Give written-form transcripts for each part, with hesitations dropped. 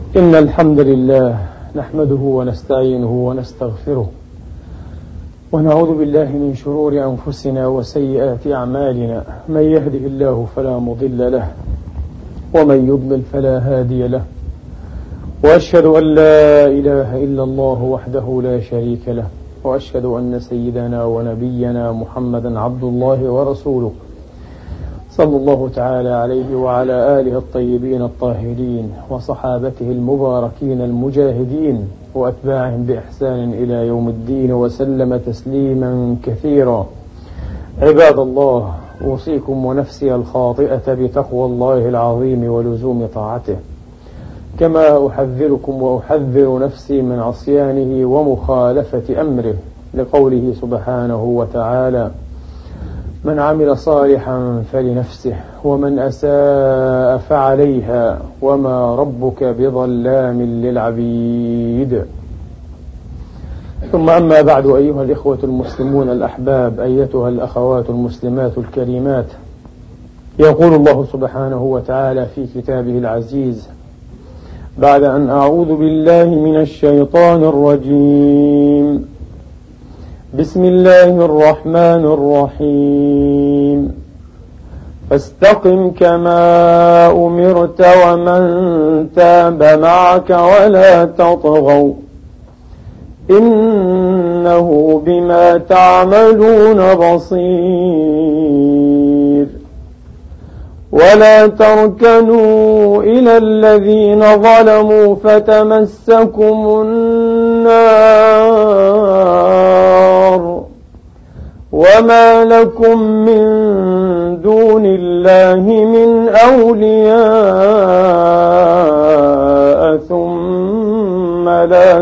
إن الحمد لله نحمده ونستعينه ونستغفره ونعوذ بالله من شرور أنفسنا وسيئات أعمالنا. من يهده الله فلا مضل له ومن يضلل فلا هادي له، وأشهد أن لا إله إلا الله وحده لا شريك له، وأشهد أن سيدنا ونبينا محمدا عبد الله ورسوله صلى الله تعالى عليه وعلى آله الطيبين الطاهرين وصحابته المباركين المجاهدين وأتباعهم بإحسان إلى يوم الدين، وسلم تسليما كثيرا. عباد الله، أوصيكم ونفسي الخاطئة بتقوى الله العظيم ولزوم طاعته، كما أحذركم وأحذر نفسي من عصيانه ومخالفة أمره، لقوله سبحانه وتعالى: من عمل صالحا فلنفسه ومن أساء فعليها وما ربك بظلام للعبيد. ثم أما بعد، أيها الإخوة المسلمون الأحباب، أيتها الأخوات المسلمات الكريمات، يقول الله سبحانه وتعالى في كتابه العزيز بعد أن أعوذ بالله من الشيطان الرجيم: بسم الله الرحمن الرحيم: فاستقم كما أمرت ومن تاب معك ولا تطغوا إنه بما تعملون بصير. ولا تركنوا إلى الذين ظلموا فتمسكم النار وما لكم من دون الله من أولياء ثم لا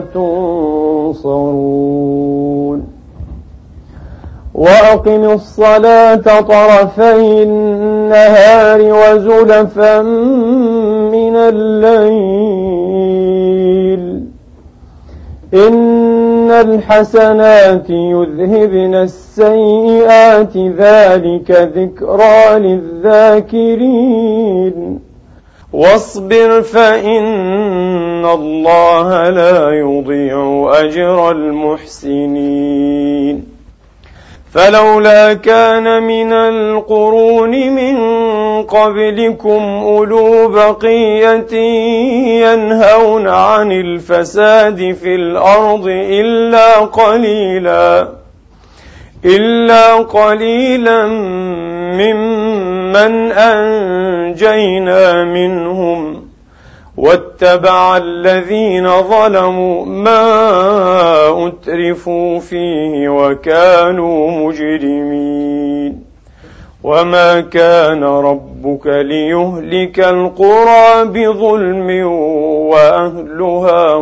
تنصرون. وأقم الصلاة طرفي النهار وزلفا من الليل إن الحسنات يذهبن السيئات ذلك ذكرى للذاكرين. واصبر فإن الله لا يضيع أجر المحسنين. فلولا كان من القرون من قبلكم أولو بقية ينهون عن الفساد في الأرض إلا قليلا ممن أنجينا منهم واتبع الذين ظلموا ما أترفوا فيه وكانوا مجرمين. وما كان ربك ليهلك القرى بظلم وأهلها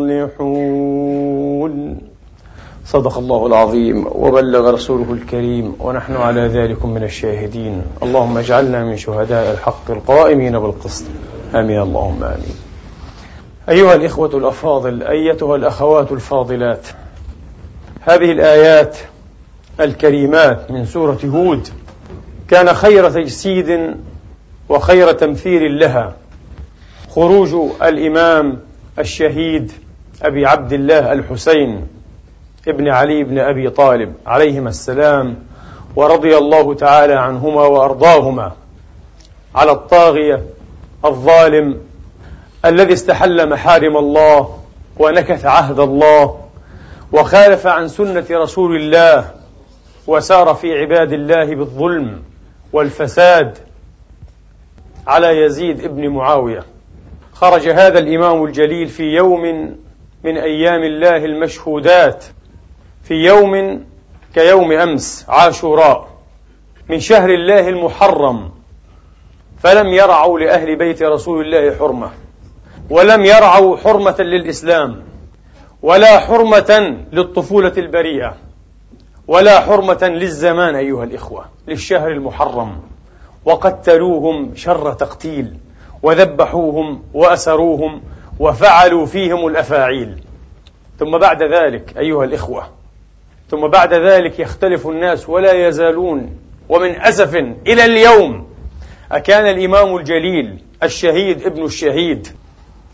مصلحون. صدق الله العظيم وبلغ رسوله الكريم، ونحن على ذلك من الشاهدين. اللهم اجعلنا من شهداء الحق القائمين بالقسط، آمين اللهم آمين. أيها الإخوة الأفاضل، أيتها الأخوات الفاضلات، هذه الآيات الكريمات من سورة هود كان خير تجسيد وخير تمثيل لها خروج الإمام الشهيد أبي عبد الله الحسين ابن علي بن أبي طالب عليهما السلام ورضي الله تعالى عنهما وأرضاهما، على الطاغية الظالم الذي استحل محارم الله ونكث عهد الله وخالف عن سنة رسول الله وسار في عباد الله بالظلم والفساد على يزيد ابن معاوية. خرج هذا الإمام الجليل في يوم من أيام الله المشهودات، في يوم كيوم أمس عاشوراء من شهر الله المحرم، فلم يرعوا لأهل بيت رسول الله حرمة، ولم يرعوا حرمة للإسلام، ولا حرمة للطفولة البريئة، ولا حرمة للزمان أيها الإخوة، للشهر المحرم، وقتلوهم شر تقتيل وذبحوهم وأسروهم وفعلوا فيهم الأفاعيل. ثم بعد ذلك أيها الإخوة، ثم بعد ذلك يختلف الناس ولا يزالون، ومن أسف إلى اليوم أكان الإمام الجليل الشهيد ابن الشهيد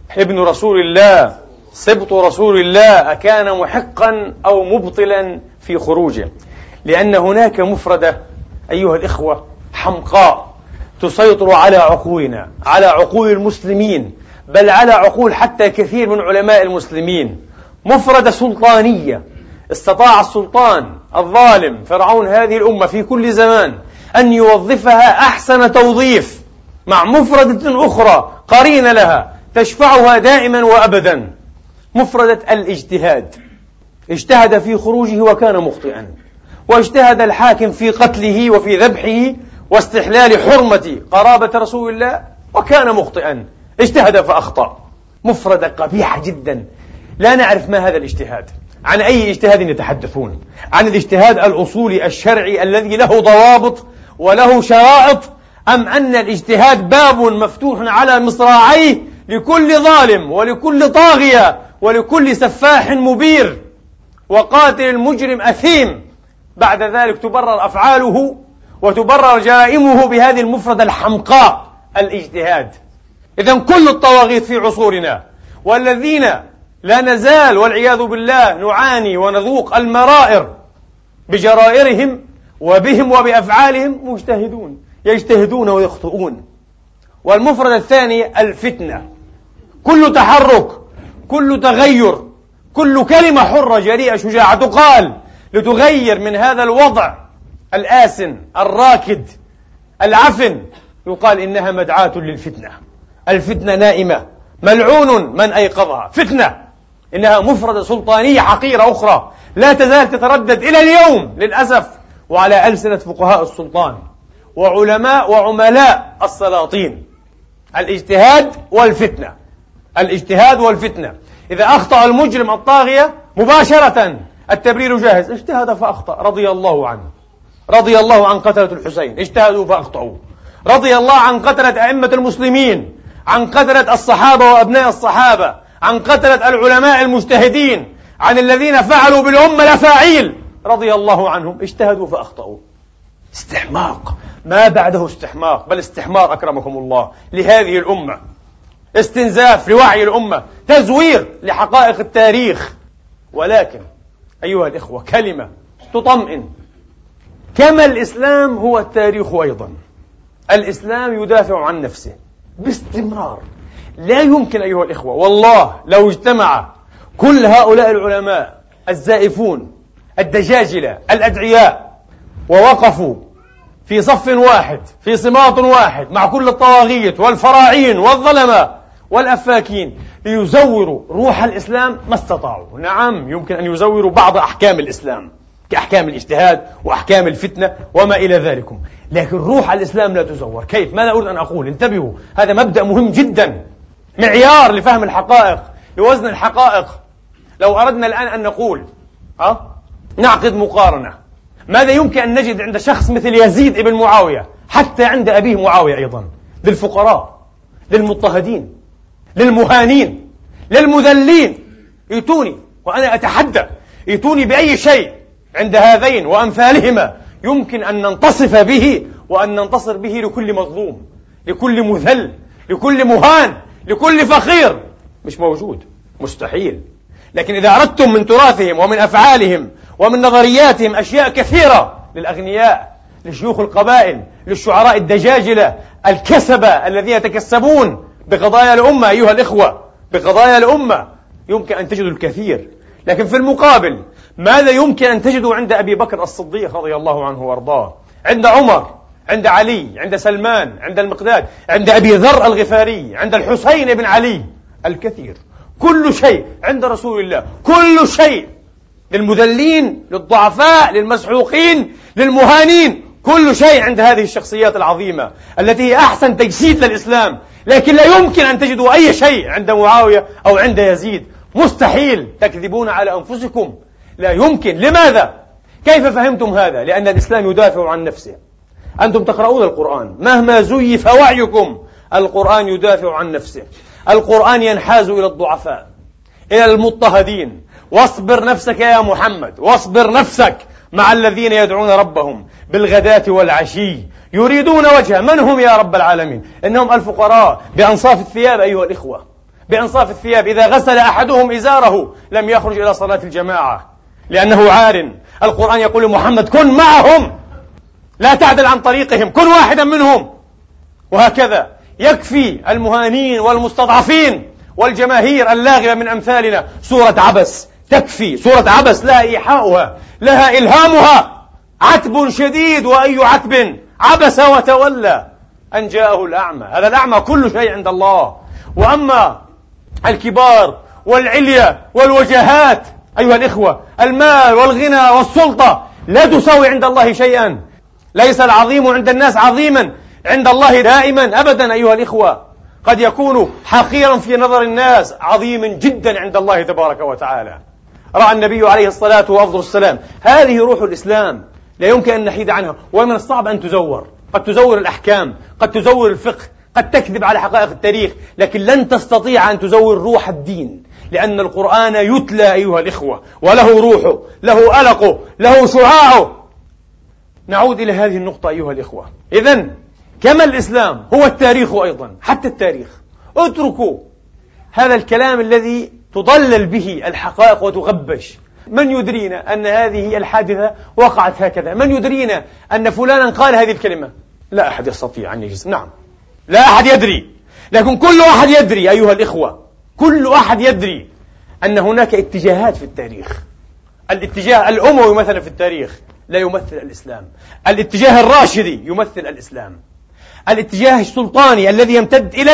ابن رسول الله سبط رسول الله أكان محقا أو مبطلا في خروجه، لأن هناك مفردة أيها الإخوة حمقاء تسيطر على عقولنا، على عقول المسلمين، بل على عقول حتى كثير من علماء المسلمين، مفردة سلطانية. استطاع السلطان الظالم فرعون هذه الأمة في كل زمان أن يوظفها أحسن توظيف مع مفردة أخرى قرينة لها تشفعها دائما وأبدا، مفردة الاجتهاد. اجتهد في خروجه وكان مخطئا، واجتهد الحاكم في قتله وفي ذبحه واستحلال حرمة قرابة رسول الله وكان مخطئا، اجتهد فأخطأ. مفردة قبيحة جدا، لا نعرف ما هذا الاجتهاد، عن أي اجتهاد يتحدثون، عن الاجتهاد الأصولي الشرعي الذي له ضوابط وله شرائط، أم أن الاجتهاد باب مفتوح على مصراعيه لكل ظالم ولكل طاغية ولكل سفاح مبير وقاتل المجرم أثيم، بعد ذلك تبرر أفعاله وتبرر جرائمه بهذه المفردة الحمقاء الاجتهاد. إذن كل الطواغيت في عصورنا والذين لا نزال والعياذ بالله نعاني ونذوق المرائر بجرائرهم وبهم وبأفعالهم مجتهدون، يجتهدون ويخطئون. والمفردة الثانية الفتنة، كل تحرك، كل تغير، كل كلمة حرة جريئة شجاعة تقال لتغير من هذا الوضع الآسن الراكد العفن، يقال إنها مدعاة للفتنة. الفتنة نائمة، ملعون من أيقظها. فتنة إنها مفردة سلطانية حقيرة أخرى لا تزال تتردد إلى اليوم للأسف وعلى ألسنة فقهاء السلطان وعلماء وعملاء السلاطين. الاجتهاد والفتنة، الاجتهاد والفتنة. إذا أخطأ المجرم الطاغية مباشرة التبرير جاهز، اجتهد فأخطأ رضي الله عنه، رضي الله عن قتلة الحسين اجتهدوا فأخطأوا، رضي الله عن قتلة أئمة المسلمين، عن قتلة الصحابة وأبناء الصحابة، عن قتلة العلماء المجتهدين، عن الذين فعلوا بالأمة الأفاعيل رضي الله عنهم، اجتهدوا فأخطأوا. استحماق ما بعده استحماق، بل استحمار أكرمكم الله لهذه الأمة، استنزاف لوعي الأمة، تزوير لحقائق التاريخ. ولكن أيها الإخوة كلمة تطمئن، كما الإسلام هو التاريخ أيضا. الإسلام يدافع عن نفسه باستمرار. لا يمكن أيها الإخوة والله لو اجتمع كل هؤلاء العلماء الزائفون الدجاجلة الأدعياء ووقفوا في صف واحد في صماط واحد مع كل الطواغيت والفراعين والظلمة والأفاكين ليزوروا روح الإسلام ما استطاعوا. نعم يمكن أن يزوروا بعض أحكام الإسلام كأحكام الاجتهاد وأحكام الفتنة وما إلى ذلك، لكن روح الإسلام لا تزور. كيف؟ ماذا أريد أن أقول؟ انتبهوا، هذا مبدأ مهم جدا، معيار لفهم الحقائق، لوزن الحقائق. لو أردنا الآن أن نقول نعقد مقارنة، ماذا يمكن أن نجد عند شخص مثل يزيد بن معاوية، حتى عند أبيه معاوية أيضا، للفقراء، للمضطهدين، للمهانين، للمذلين؟ يتوني وأنا أتحدى، يتوني بأي شيء عند هذين وأمثالهما يمكن أن ننتصف به وأن ننتصر به لكل مظلوم، لكل مذل، لكل مهان، لكل فقير. مش موجود، مستحيل. لكن إذا أردتم من تراثهم ومن أفعالهم ومن نظرياتهم أشياء كثيرة للأغنياء، لشيوخ القبائل، للشعراء الدجاجلة الكسبة الذين يتكسبون بقضايا الأمة أيها الإخوة، بقضايا الأمة، يمكن أن تجدوا الكثير. لكن في المقابل ماذا يمكن أن تجدوا عند أبي بكر الصديق رضي الله عنه وارضاه، عند عمر، عند علي، عند سلمان، عند المقداد، عند أبي ذر الغفاري، عند الحسين بن علي؟ الكثير. كل شيء عند رسول الله، كل شيء، للمذلين، للضعفاء، للمسحوقين، للمهانين، كل شيء عند هذه الشخصيات العظيمة التي هي أحسن تجسيد للإسلام. لكن لا يمكن أن تجدوا أي شيء عند معاوية أو عند يزيد، مستحيل. تكذبون على أنفسكم، لا يمكن. لماذا؟ كيف فهمتم هذا؟ لأن الإسلام يدافع عن نفسه. أنتم تقرؤون القرآن مهما زيف وعيكم، القرآن يدافع عن نفسه. القرآن ينحاز إلى الضعفاء، إلى المضطهدين. واصبر نفسك يا محمد، واصبر نفسك مع الذين يدعون ربهم بالغداة والعشي يريدون وجهه. من هم يا رب العالمين؟ إنهم الفقراء بأنصاف الثياب أيها الإخوة، بأنصاف الثياب. إذا غسل أحدهم إزاره لم يخرج إلى صلاة الجماعة لأنه عار. القرآن يقول لمحمد: كن معهم، لا تعدل عن طريقهم، كن واحدا منهم. وهكذا يكفي المهانين والمستضعفين والجماهير اللاغبة من أمثالنا سورة عبس، تكفي سورة عبس، لها إيحاؤها، لها إلهامها، عتب شديد، وأي عتب، عبس وتولى أن جاءه الأعمى. هذا الأعمى كل شيء عند الله. وأما الكبار والعليا والوجهات أيها الإخوة، المال والغنى والسلطة لا تساوي عند الله شيئا. ليس العظيم عند الناس عظيما عند الله دائما أبدا أيها الإخوة. قد يكون حقيرا في نظر الناس، عظيم جدا عند الله تبارك وتعالى. رأى النبي عليه الصلاة والسلام هذه روح الإسلام، لا يمكن أن نحيد عنها، ومن الصعب أن تزور. قد تزور الأحكام، قد تزور الفقه، قد تكذب على حقائق التاريخ، لكن لن تستطيع أن تزور روح الدين، لأن القرآن يتلى أيها الإخوة، وله روحه، له ألقه، له شعاعه. نعود إلى هذه النقطة أيها الإخوة. إذن كما الإسلام هو التاريخ أيضا، حتى التاريخ. اتركوا هذا الكلام الذي تضلل به الحقائق وتغبش. من يدرينا أن هذه الحادثة وقعت هكذا؟ من يدرينا أن فلانا قال هذه الكلمة؟ لا أحد يستطيع أن يجزم. نعم، لا أحد يدري، لكن كل أحد يدري أيها الإخوة، كل أحد يدري أن هناك اتجاهات في التاريخ. الاتجاه الأموي مثلا في التاريخ لا يمثل الإسلام، الاتجاه الراشدي يمثل الإسلام، الاتجاه السلطاني الذي يمتد إلى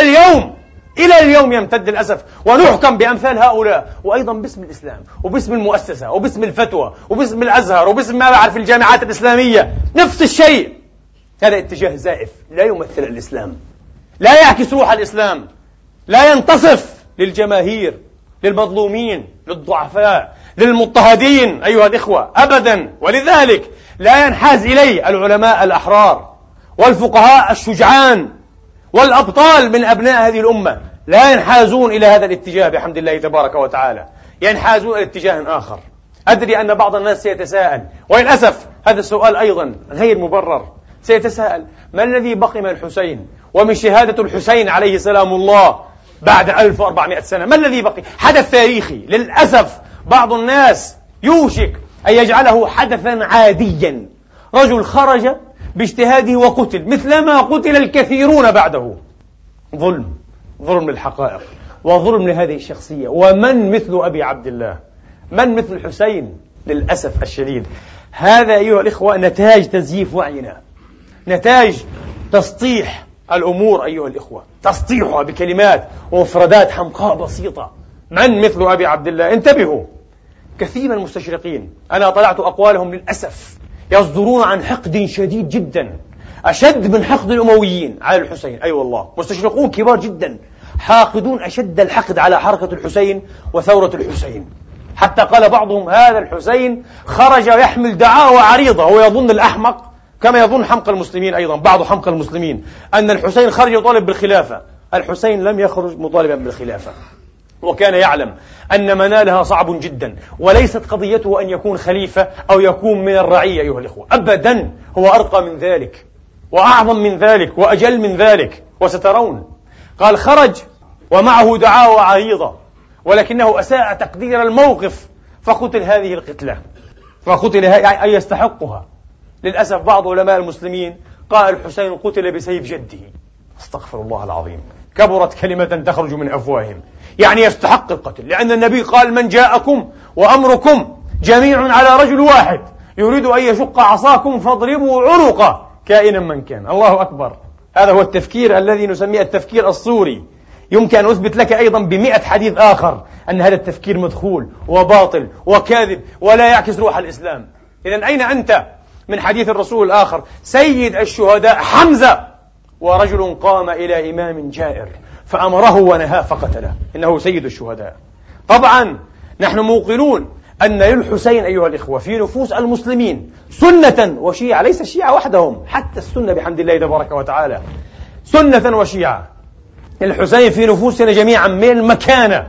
اليوم يمتد للأسف، ونحكم بأمثال هؤلاء، وأيضا باسم الإسلام وباسم المؤسسة وباسم الفتوى وباسم الأزهر وباسم ما بعرف الجامعات الإسلامية، نفس الشيء. هذا اتجاه زائف لا يمثل الإسلام، لا يعكس روح الإسلام، لا ينتصف للجماهير، للمظلومين، للضعفاء، للمضطهدين أيها الإخوة أبدا. ولذلك لا ينحاز إليه العلماء الأحرار والفقهاء الشجعان والأبطال من أبناء هذه الأمة، لا ينحازون إلى هذا الاتجاه بحمد الله تبارك وتعالى، ينحازون إلى اتجاه آخر. أدري أن بعض الناس سيتساءل، وللأسف هذا السؤال أيضا غير مبرر، سيتساءل: ما الذي بقي من الحسين ومن شهادة الحسين عليه سلام الله بعد 1400 سنة؟ ما الذي بقي؟ حدث تاريخي. للأسف بعض الناس يوشك أن يجعله حدثا عاديا، رجل خرج باجتهاده وقتل مثلما قتل الكثيرون بعده. ظلم للحقائق وظلم لهذه الشخصية. ومن مثل أبي عبد الله؟ من مثل الحسين؟ للأسف الشديد هذا أيها الإخوة نتاج تزييف وعينا، نتاج تسطيح الأمور أيها الإخوة، تسطيحها بكلمات ومفردات حمقاء بسيطة. من مثل أبي عبد الله؟ انتبهوا، كثير من المستشرقين أنا طلعت أقوالهم للأسف يصدرون عن حقد شديد جدا، أشد من حقد الأمويين على الحسين. أي والله، مستشرقون كبار جدا حاقدون أشد الحقد على حركة الحسين وثورة الحسين، حتى قال بعضهم: هذا الحسين خرج يحمل دعاوى عريضة. هو يظن الأحمق كما يظن حمق المسلمين أيضا، بعض حمق المسلمين، أن الحسين خرج يطالب بالخلافة. الحسين لم يخرج مطالبا بالخلافة، وكان يعلم أن منالها صعب جدا، وليست قضيته أن يكون خليفة أو يكون من الرعية أيها الإخوة، أبدا، هو أرقى من ذلك وأعظم من ذلك وأجل من ذلك، وسترون. قال: خرج ومعه دعاوى عريضة، ولكنه أساء تقدير الموقف فقتل هذه القتلة، فقتل أي يستحقها. للأسف بعض علماء المسلمين قال الحسين قتل بسيف جده. استغفر الله العظيم، كبرت كلمة تخرج من أفواههم، يعني يستحق القتل، لأن النبي قال: من جاءكم وأمركم جميع على رجل واحد يريد أن يشق عصاكم فاضربوا عنقه كائنا من كان. الله أكبر. هذا هو التفكير الذي نسميه التفكير الصوري. يمكن أن أثبت لك أيضا ب100 حديث آخر أن هذا التفكير مدخول وباطل وكاذب ولا يعكس روح الإسلام. إذن أين أنت من حديث الرسول الآخر: سيد الشهداء حمزة، ورجل قام إلى إمام جائر فأمره ونهاه فقتله، إنه سيد الشهداء. طبعا نحن موقنون أن للحسين أيها الإخوة في نفوس المسلمين سنة وشيعة، ليس الشيعة وحدهم، حتى السنة بحمد الله تبارك وتعالى سنة وشيعة. الحسين في نفوسنا جميعا من المكانة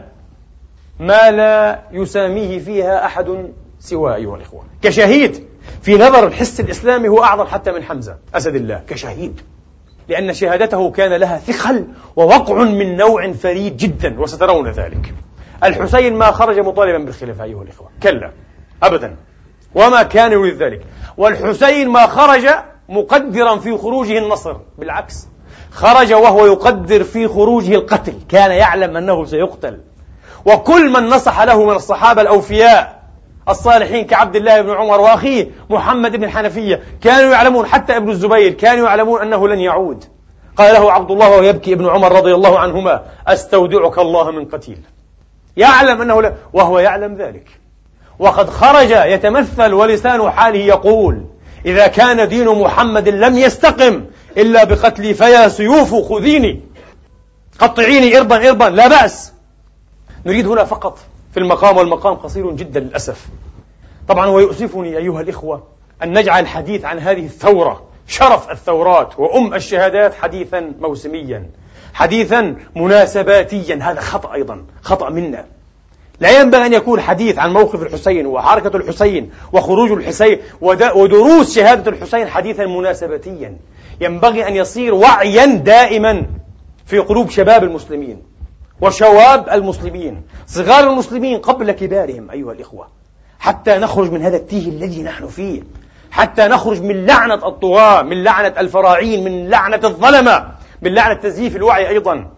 ما لا يساميه فيها أحد سواه أيها الإخوة. كشهيد في نظر الحس الإسلامي هو أعظم حتى من حمزة أسد الله كشهيد، لأن شهادته كان لها ثقل ووقع من نوع فريد جدا، وسترون ذلك. الحسين ما خرج مطالبا بالخلافة أيها الإخوة، كلا أبدا، وما كان يريد ذلك. والحسين ما خرج مقدرا في خروجه النصر، بالعكس، خرج وهو يقدر في خروجه القتل، كان يعلم أنه سيقتل. وكل من نصح له من الصحابة الأوفياء الصالحين كعبد الله بن عمر وأخيه محمد بن الحنفية كانوا يعلمون، حتى ابن الزبير كانوا يعلمون أنه لن يعود. قال له عبد الله وهو يبكي ابن عمر رضي الله عنهما: أستودعك الله من قتيل. يعلم أنه وهو يعلم ذلك، وقد خرج يتمثل ولسان حاله يقول: إذا كان دين محمد لم يستقم إلا بقتلي فيا سيوف خذيني قطعيني إربا إربا، لا بأس. نريد هنا فقط في المقام، والمقام قصير جدا للأسف. طبعا ويؤسفني أيها الإخوة أن نجعل الحديث عن هذه الثورة، شرف الثورات وأم الشهادات، حديثا موسميا، حديثا مناسباتيا. هذا خطأ، أيضا خطأ منا. لا ينبغي أن يكون حديث عن موقف الحسين وحركة الحسين وخروج الحسين ودروس شهادة الحسين حديثا مناسباتيا. ينبغي أن يصير وعيا دائما في قلوب شباب المسلمين وشواب المسلمين، صغار المسلمين قبل كبارهم أيها الإخوة، حتى نخرج من هذا التيه الذي نحن فيه، حتى نخرج من لعنة الطغاة، من لعنة الفراعين، من لعنة الظلمة، من لعنة تزييف الوعي. أيضا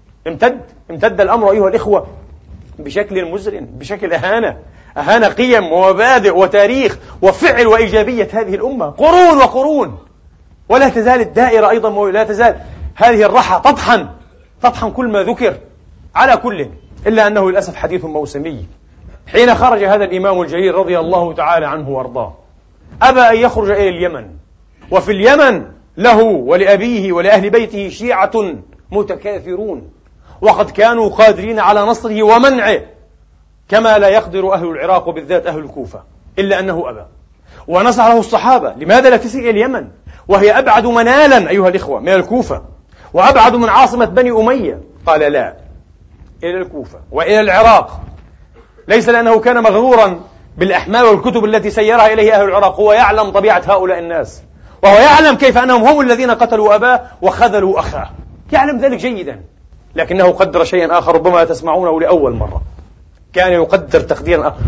امتد الأمر أيها الإخوة بشكل مزرٍ، بشكل أهانة قيم ومبادئ وتاريخ وفعل وإيجابية هذه الأمة قرون وقرون، ولا تزال الدائرة أيضا، لا تزال هذه الرحى تطحن كل ما ذكر. على كل، إلا أنه للأسف حديث موسمي. حين خرج هذا الإمام الجليل رضي الله تعالى عنه وارضاه، أبى أن يخرج إلى اليمن، وفي اليمن له ولأبيه ولأهل بيته شيعة متكاثرون، وقد كانوا قادرين على نصره ومنعه كما لا يقدر أهل العراق وبالذات أهل الكوفة، إلا أنه أبى. ونصح له الصحابة: لماذا لا تسير إلى اليمن وهي أبعد منالا أيها الإخوة من الكوفة وأبعد من عاصمة بني أمية؟ قال: لا، إلى الكوفة وإلى العراق. ليس لأنه كان مغرورا بالأحمال والكتب التي سيرها إليه أهل العراق، هو يعلم طبيعة هؤلاء الناس، وهو يعلم كيف أنهم هم الذين قتلوا أباه وخذلوا أخاه، يعلم ذلك جيدا. لكنه قدر شيئا آخر ربما تسمعونه لأول مرة، كان يقدر تقديرا آخر،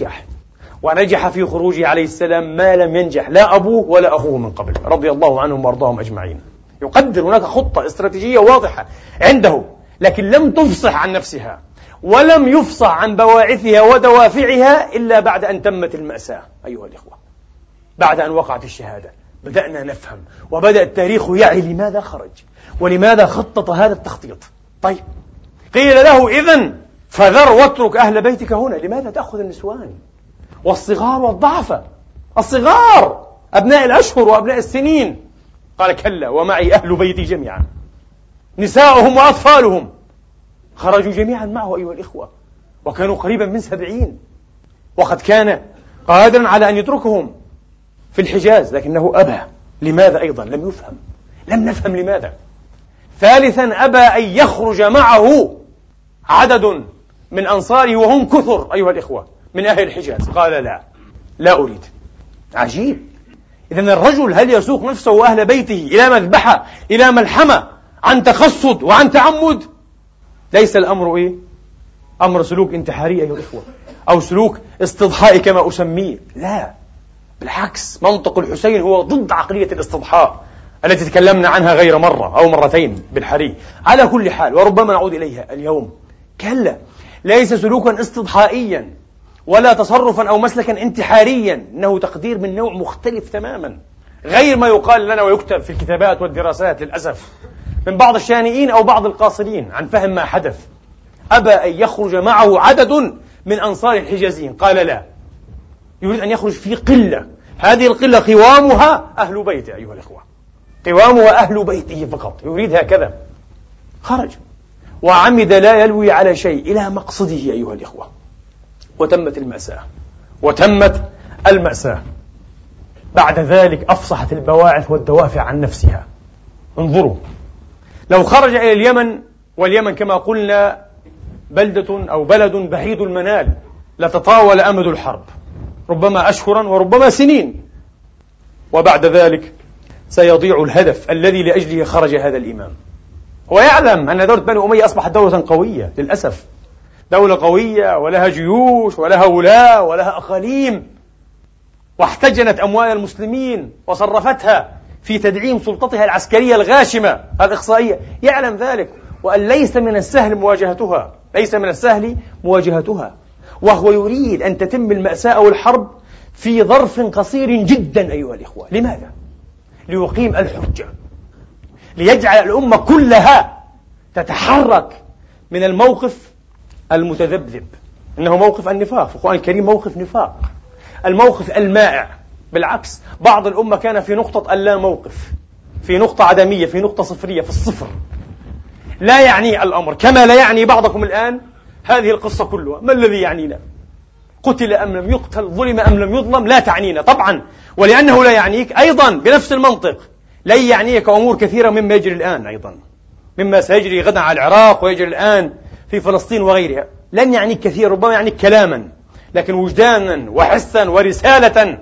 ونجح في خروجه عليه السلام ما لم ينجح لا أبوه ولا أخوه من قبل، رضي الله عنهم وارضاهم أجمعين. يقدر، هناك خطة استراتيجية واضحة عنده، لكن لم تفصح عن نفسها ولم يفصح عن بواعثها ودوافعها إلا بعد أن تمت المأساة أيها الإخوة. بعد أن وقعت الشهادة بدأنا نفهم، وبدأ التاريخ يعي لماذا خرج ولماذا خطط هذا التخطيط. طيب، قيل له: إذن فذر واترك أهل بيتك هنا، لماذا تأخذ النسوان والصغار والضعفاء، الصغار أبناء الأشهر وأبناء السنين؟ قال: كلا، ومعي أهل بيتي جميعا، نساؤهم وأطفالهم. خرجوا جميعا معه أيها الإخوة، وكانوا قريبا من 70، وقد كان قادرا على أن يتركهم في الحجاز، لكنه أبى. لماذا؟ أيضا لم نفهم لماذا. ثالثا، أبى أن يخرج معه عدد من أنصاره وهم كثر أيها الإخوة من أهل الحجاز. قال: لا أريد. عجيب. إذن الرجل هل يسوق نفسه وأهل بيته إلى مذبحة، إلى ملحمة، عن تقصد وعن تعمد؟ ليس الأمر أمر سلوك انتحاري أيها الإخوة، أو سلوك استضحاء كما أسميه. لا، بالعكس، منطق الحسين هو ضد عقلية الاستضحاء التي تكلمنا عنها غير مرة أو مرتين بالحري. على كل حال، وربما نعود إليها اليوم، كلا، ليس سلوكا استضحائيا ولا تصرفا أو مسلكا انتحاريا، إنه تقدير من نوع مختلف تماما، غير ما يقال لنا ويكتب في الكتابات والدراسات للأسف من بعض الشانئين أو بعض القاصرين عن فهم ما حدث. أبى أن يخرج معه عدد من أنصار الحجازيين. قال: لا، يريد أن يخرج في قلة، هذه القلة قوامها أهل بيته أيها الإخوة، قوامها أهل بيته فقط، يريد هكذا. خرج وعمد لا يلوي على شيء إلى مقصده أيها الإخوة، وتمت المأساة. بعد ذلك أفصحت البواعث والدوافع عن نفسها. انظروا، لو خرج إلى اليمن، واليمن كما قلنا بلدة أو بلد بعيد المنال، لتطاول أمد الحرب، ربما أشهرا وربما سنين. وبعد ذلك سيضيع الهدف الذي لأجله خرج هذا الإمام. هو يعلم أن دولة بني أمية أصبحت دولة قوية للأسف، دولة قوية ولها جيوش ولها ولاة ولها أقاليم، واحتجنت أموال المسلمين وصرفتها في تدعيم سلطتها العسكرية الغاشمة الإقصائية، يعلم ذلك، وأن ليس من السهل مواجهتها، ليس من السهل مواجهتها، وهو يريد أن تتم المأساة أو الحرب في ظرف قصير جدا أيها الإخوة. لماذا؟ ليقيم الحجة، ليجعل الأمة كلها تتحرك من الموقف المتذبذب، إنه موقف النفاق، في القرآن الكريم موقف نفاق، الموقف المائع. بالعكس، بعض الأمة كان في نقطة اللا موقف، في نقطة عدمية، في نقطة صفرية، في الصفر، لا يعني الأمر كما لا يعني بعضكم الآن هذه القصة كلها. ما الذي يعنينا؟ قتل أم لم يقتل، ظلم أم لم يظلم، لا تعنينا طبعا، ولأنه لا يعنيك أيضا بنفس المنطق لن يعنيك أمور كثيرة مما يجري الآن، أيضا مما سيجري غدا على العراق ويجري الآن في فلسطين وغيرها، لن يعنيك كثير، ربما يعنيك كلاما، لكن وجدانا وحسا ورسالة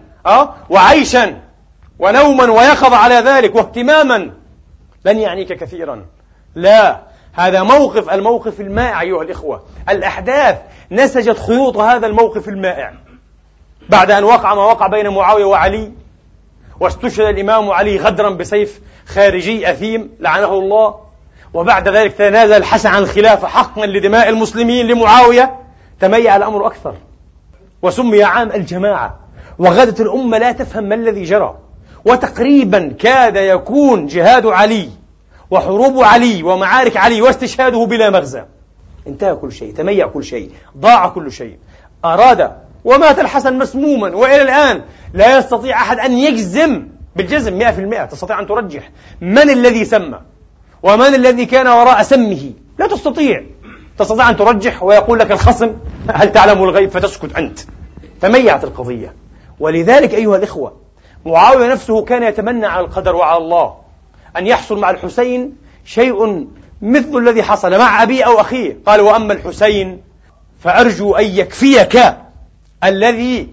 وعيشا ونوما ويقظة على ذلك واهتماما لن يعنيك كثيرا. لا، هذا الموقف المائع أيها الإخوة. الأحداث نسجت خيوط هذا الموقف المائع بعد أن وقع ما وقع بين معاوية وعلي، واستشهد الإمام علي غدرا بسيف خارجي أثيم لعنه الله، وبعد ذلك تنازل الحسن عن الخلافة حقا لدماء المسلمين لمعاوية، تميع الأمر أكثر وسمي عام الجماعة، وغدت الأمة لا تفهم ما الذي جرى، وتقريبا كاد يكون جهاد علي وحروب علي ومعارك علي واستشهاده بلا مغزى. انتهى كل شيء، تميع كل شيء، ضاع كل شيء. أراد ومات الحسن مسموما، وإلى الآن لا يستطيع أحد أن يجزم بالجزم 100%، تستطيع أن ترجح من الذي سمى ومن الذي كان وراء سمه، لا تستطيع أن ترجح، ويقول لك الخصم هل تعلم الغيب فتسكت أنت. تميعت القضية. ولذلك أيها الإخوة، معاوية نفسه كان يتمنى على القدر وعلى الله أن يحصل مع الحسين شيء مثل الذي حصل مع أبيه أو أخيه. قال: وأما الحسين فأرجو أن يكفيك الذي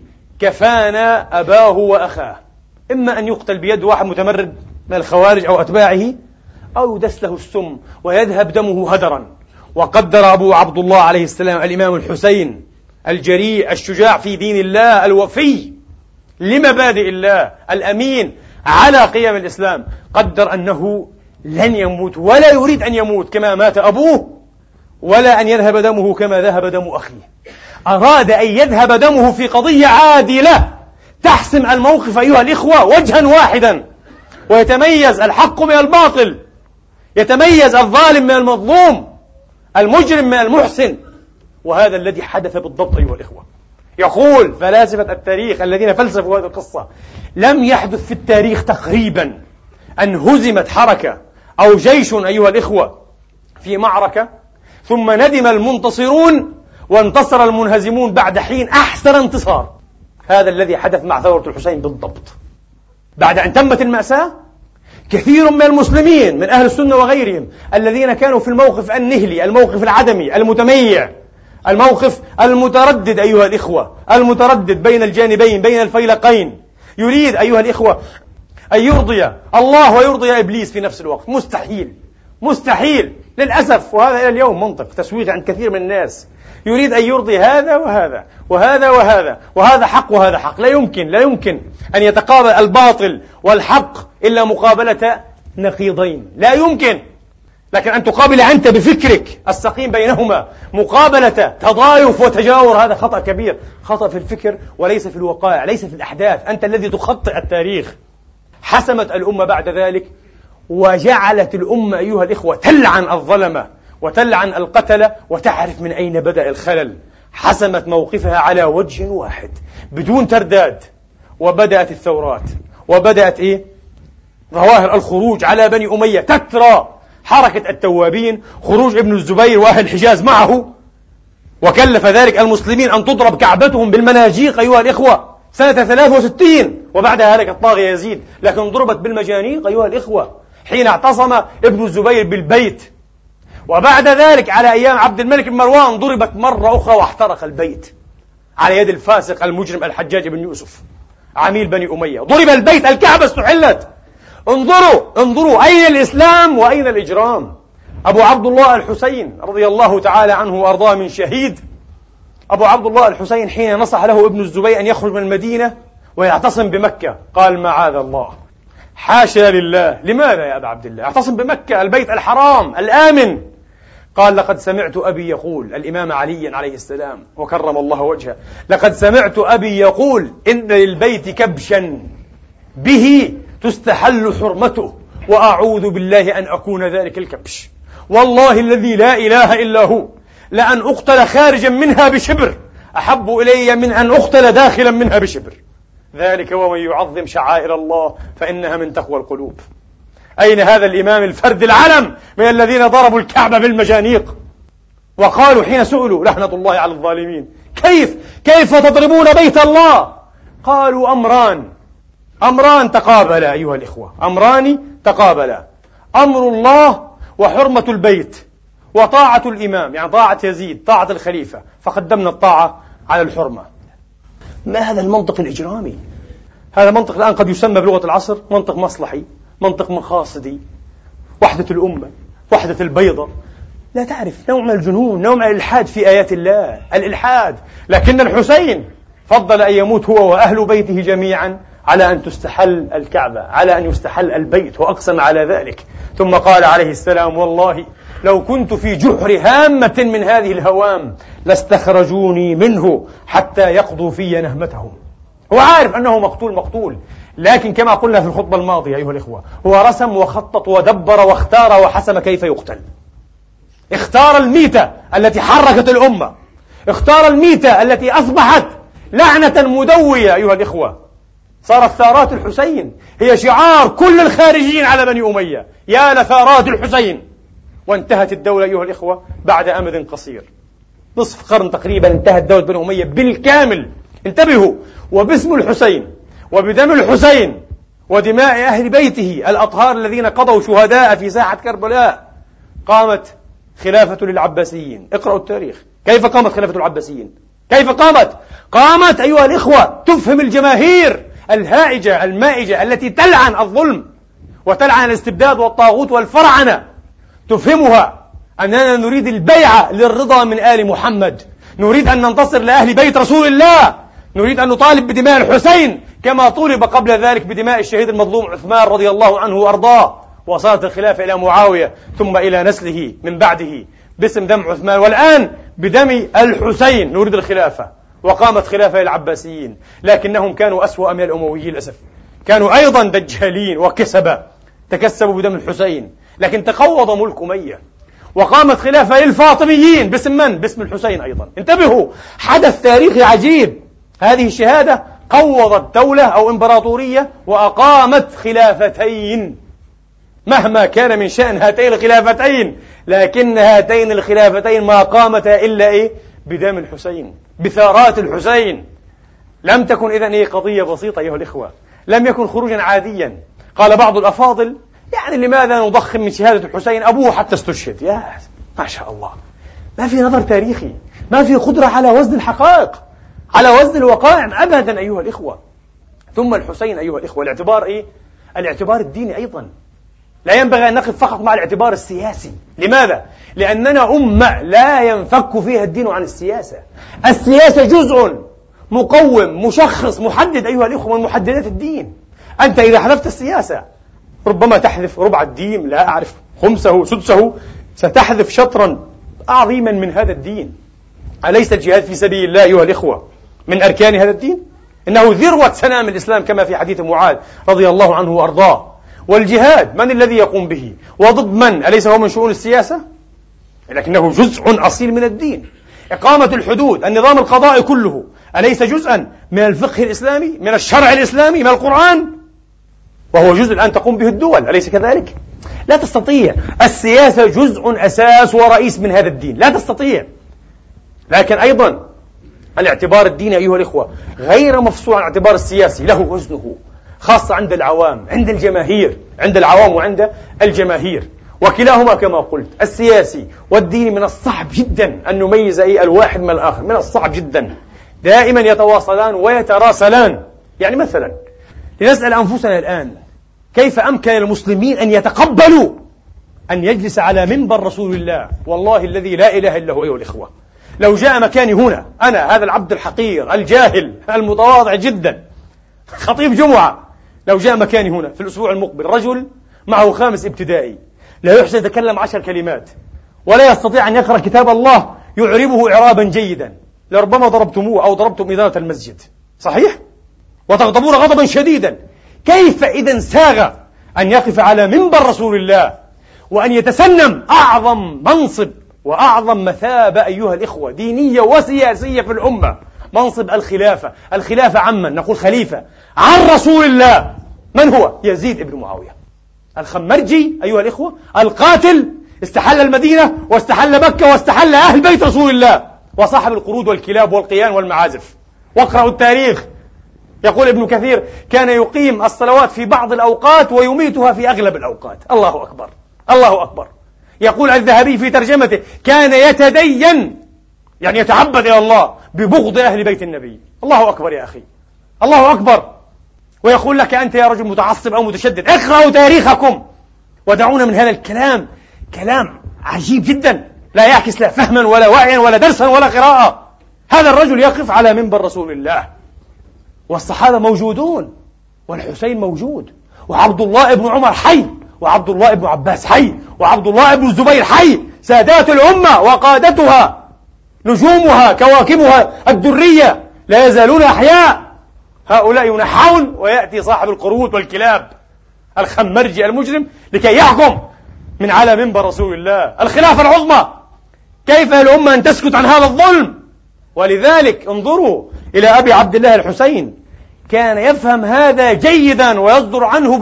كفانا أباه وأخاه، إما أن يقتل بيد واحد متمرد من الخوارج أو أتباعه، أو يدس له السم ويذهب دمه هدرا. وقدر أبو عبد الله عليه السلام الإمام الحسين الجريء الشجاع في دين الله الوفي لمبادئ الله الأمين على قيم الإسلام، قدر أنه لن يموت ولا يريد أن يموت كما مات أبوه، ولا أن يذهب دمه كما ذهب دم أخيه. أراد أن يذهب دمه في قضية عادلة تحسم الموقف أيها الإخوة وجها واحدا، ويتميز الحق من الباطل، يتميز الظالم من المظلوم، المجرم من المحسن. وهذا الذي حدث بالضبط أيها الإخوة. يقول فلاسفة التاريخ الذين فلسفوا هذه القصة: لم يحدث في التاريخ تقريبا أن هزمت حركة أو جيش أيها الإخوة في معركة ثم ندم المنتصرون وانتصر المنهزمون بعد حين أحسن انتصار. هذا الذي حدث مع ثورة الحسين بالضبط. بعد أن تمت المأساة، كثير من المسلمين من أهل السنة وغيرهم الذين كانوا في الموقف النهلي، الموقف العدمي المتميع، الموقف المتردد أيها الإخوة، المتردد بين الجانبين، بين الفيلقين، يريد أيها الإخوة أن يرضي الله ويرضي إبليس في نفس الوقت. مستحيل، مستحيل للأسف. وهذا إلى اليوم منطق تسويق عند كثير من الناس، يريد أن يرضي هذا وهذا وهذا وهذا، وهذا حق وهذا حق. لا يمكن أن يتقابل الباطل والحق إلا مقابلة نقيضين، لا يمكن. لكن أن تقابل أنت بفكرك السقيم بينهما مقابلة تضايف وتجاور، هذا خطأ كبير، خطأ في الفكر وليس في الوقائع، ليس في الأحداث. أنت الذي تخطئ التاريخ. حسمت الأمة بعد ذلك، وجعلت الأمة أيها الإخوة تلعن الظلمة وتلعن القتلة وتعرف من أين بدأ الخلل. حسمت موقفها على وجه واحد بدون ترداد، وبدأت الثورات، وبدأت ظواهر الخروج على بني أمية تترى. حركة التوابين، خروج ابن الزبير وأهل الحجاز معه، وكلف ذلك المسلمين أن تضرب كعبتهم بالمناجيق أيها الإخوة سنة 63، وبعدها هلك الطاغية يزيد، لكن ضربت بالمجانيق أيها الإخوة حين اعتصم ابن الزبير بالبيت. وبعد ذلك على أيام عبد الملك بن مروان ضربت مرة أخرى واحترق البيت على يد الفاسق المجرم الحجاج بن يوسف عميل بني أمية. ضرب البيت، الكعبة استحلت، انظروا أين الإسلام وأين الإجرام. أبو عبد الله الحسين رضي الله تعالى عنه وأرضاه من شهيد. أبو عبد الله الحسين حين نصح له ابن الزبير أن يخرج من المدينة ويعتصم بمكة قال معاذ الله، حاشا لله. لماذا يا أبا عبد الله؟ اعتصم بمكة، البيت الحرام الآمن. قال لقد سمعت أبي يقول، الإمام علي عليه السلام وكرم الله وجهه، لقد سمعت أبي يقول إن للبيت كبشا به تستحل حرمته، وأعوذ بالله أن أكون ذلك الكبش. والله الذي لا إله إلا هو لأن أقتل خارجا منها بشبر أحب إلي من أن أقتل داخلا منها بشبر. ذلك ومن يعظم شعائر الله فإنها من تقوى القلوب. أين هذا الإمام الفرد العلم من الذين ضربوا الكعبة بالمجانيق وقالوا حين سئلوا لعنة الله على الظالمين كيف تضربون بيت الله؟ قالوا أمران تقابلا أيها الإخوة، أمران تقابلا: أمر الله وحرمة البيت وطاعة الإمام، يعني طاعة يزيد، طاعة الخليفة، فقدمنا الطاعة على الحرمة. ما هذا المنطق الإجرامي؟ هذا منطق الآن قد يسمى بلغة العصر منطق مصلحي، منطق مقاصدي، وحدة الأمة، وحدة البيضة. لا تعرف، نوع من الجنون، نوع من الإلحاد في آيات الله، الإلحاد. لكن الحسين فضل أن يموت هو وأهل بيته جميعا على أن تستحل الكعبة، على أن يستحل البيت، وأقسم على ذلك. ثم قال عليه السلام: والله لو كنت في جحر هامة من هذه الهوام لاستخرجوني منه حتى يقضوا في نهمتهم. هو عارف أنه مقتول، لكن كما قلنا في الخطبة الماضية أيها الإخوة، هو رسم وخطط ودبر واختار وحسم كيف يقتل. اختار الميتة التي حركت الأمة، اختار الميتة التي أصبحت لعنة مدوية أيها الإخوة. صارت ثارات الحسين هي شعار كل الخارجين على بني أمية، يا لثارات الحسين. وانتهت الدولة أيها الإخوة بعد أمد قصير، نصف قرن تقريبا انتهت دولة بني أمية بالكامل. انتبهوا، وباسم الحسين وبدم الحسين ودماء أهل بيته الأطهار الذين قضوا شهداء في ساحة كربلاء قامت خلافة للعباسيين. اقرأوا التاريخ، كيف قامت خلافة العباسيين؟ كيف قامت أيها الإخوة تفهم الجماهير الهائجة المائجة التي تلعن الظلم وتلعن الاستبداد والطاغوت والفرعنة، تفهمها أننا نريد البيعة للرضا من آل محمد، نريد أن ننتصر لأهل بيت رسول الله، نريد أن نطالب بدماء الحسين كما طولب قبل ذلك بدماء الشهيد المظلوم عثمان رضي الله عنه وأرضاه. وصلت الخلافة إلى معاوية ثم إلى نسله من بعده باسم دم عثمان، والآن بدم الحسين نريد الخلافة. وقامت خلافة العباسيين، لكنهم كانوا أسوأ من الأمويين للأسف، كانوا أيضا دجالين وكسبة، تكسبوا بدم الحسين، لكن تقوض ملك أمية. وقامت خلافة للفاطميين باسم من؟ باسم الحسين أيضا. انتبهوا، حدث تاريخي عجيب. هذه الشهادة قوضت دولة أو إمبراطورية وأقامت خلافتين، مهما كان من شأن هاتين الخلافتين، لكن هاتين الخلافتين ما قامتا إلا بدم الحسين، بثارات الحسين. لم تكن إذن قضية بسيطة أيها الإخوة، لم يكن خروجا عاديا. قال بعض الأفاضل: يعني لماذا نضخم من شهادة الحسين؟ أبوه حتى استشهد. يا ما شاء الله، ما في نظر تاريخي، ما في قدرة على وزن الحقائق، على وزن الوقائع أبدا أيها الإخوة. ثم الحسين أيها الإخوة الاعتبار الاعتبار الديني أيضا. لا ينبغي أن نقف فقط مع الاعتبار السياسي. لماذا؟ لأننا أمة لا ينفك فيها الدين عن السياسة. السياسة جزء مقوم مشخص محدد أيها الإخوة من محددات الدين. أنت إذا حذفت السياسة ربما تحذف ربع الدين، لا أعرف خمسه سدسه، ستحذف شطرا عظيما من هذا الدين. أليس الجهاد في سبيل الله أيها الإخوة من أركان هذا الدين؟ إنه ذروة سنام الإسلام كما في حديث معاذ رضي الله عنه وأرضاه. والجهاد من الذي يقوم به وضد من؟ أليس هو من شؤون السياسة؟ لكنه جزء أصيل من الدين. إقامة الحدود، النظام القضائي كله أليس جزءا من الفقه الإسلامي، من الشرع الإسلامي، من القرآن؟ وهو جزء الآن تقوم به الدول، أليس كذلك؟ لا تستطيع. السياسة جزء أساس ورئيس من هذا الدين، لا تستطيع. لكن أيضا الاعتبار الديني أيها الإخوة غير مفصول عن الاعتبار السياسي، له وزنه، خاصة عند العوام، عند الجماهير، عند العوام وعند الجماهير. وكلاهما كما قلت السياسي والديني من الصعب جدا أن نميز الواحد من الآخر، من الصعب جدا. دائما يتواصلان ويتراسلان. يعني مثلا لنسأل أنفسنا الآن، كيف أمكن للمسلمين أن يتقبلوا أن يجلس على منبر رسول الله؟ والله الذي لا إله إلا هو أيها الإخوة، لو جاء مكاني هنا أنا هذا العبد الحقير الجاهل المتواضع جدا خطيب جمعة، لو جاء مكاني هنا في الأسبوع المقبل رجل معه 5 ابتدائي لا يحسن يتكلم 10 كلمات ولا يستطيع أن يقرأ كتاب الله يعربه إعرابا جيدا، لربما ضربتموه أو ضربتم إدارة المسجد، صحيح؟ وتغضبون غضبا شديدا. كيف إذا ساغ أن يقف على منبر رسول الله وأن يتسنم أعظم منصب وأعظم مثابة أيها الإخوة دينية وسياسية في الأمة، منصب الخلافة. الخلافة عمن؟ نقول خليفة عن رسول الله. من هو؟ يزيد ابن معاوية الخمرجي أيها الإخوة، القاتل، استحل المدينة واستحل مكة واستحل أهل بيت رسول الله، وصاحب القرود والكلاب والقيان والمعازف. واقرأوا التاريخ، يقول ابن كثير كان يقيم الصلوات في بعض الأوقات ويميتها في أغلب الأوقات. الله أكبر، الله أكبر. يقول الذهبي في ترجمته كان يتدين، يعني يتعبد إلى الله ببغض أهل بيت النبي. الله أكبر يا أخي، الله أكبر. ويقول لك أنت يا رجل متعصب أو متشدد، اقرأوا تاريخكم ودعونا من هذا الكلام، كلام عجيب جدا لا يعكس لا فهما ولا وعيا ولا درسا ولا قراءة. هذا الرجل يقف على منبر رسول الله والصحابة موجودون والحسين موجود وعبد الله بن عمر حي وعبد الله بن عباس حي وعبد الله بن الزبير حي، سادات الأمة وقادتها نجومها كواكبها الدرية لا يزالون أحياء. هؤلاء ينحون ويأتي صاحب القرود والكلاب الخمرجي المجرم لكي يحكم من على منبر رسول الله. الخلافة العظمى، كيف الأمة أن تسكت عن هذا الظلم؟ ولذلك انظروا إلى أبي عبد الله الحسين، كان يفهم هذا جيدا ويصدر عنه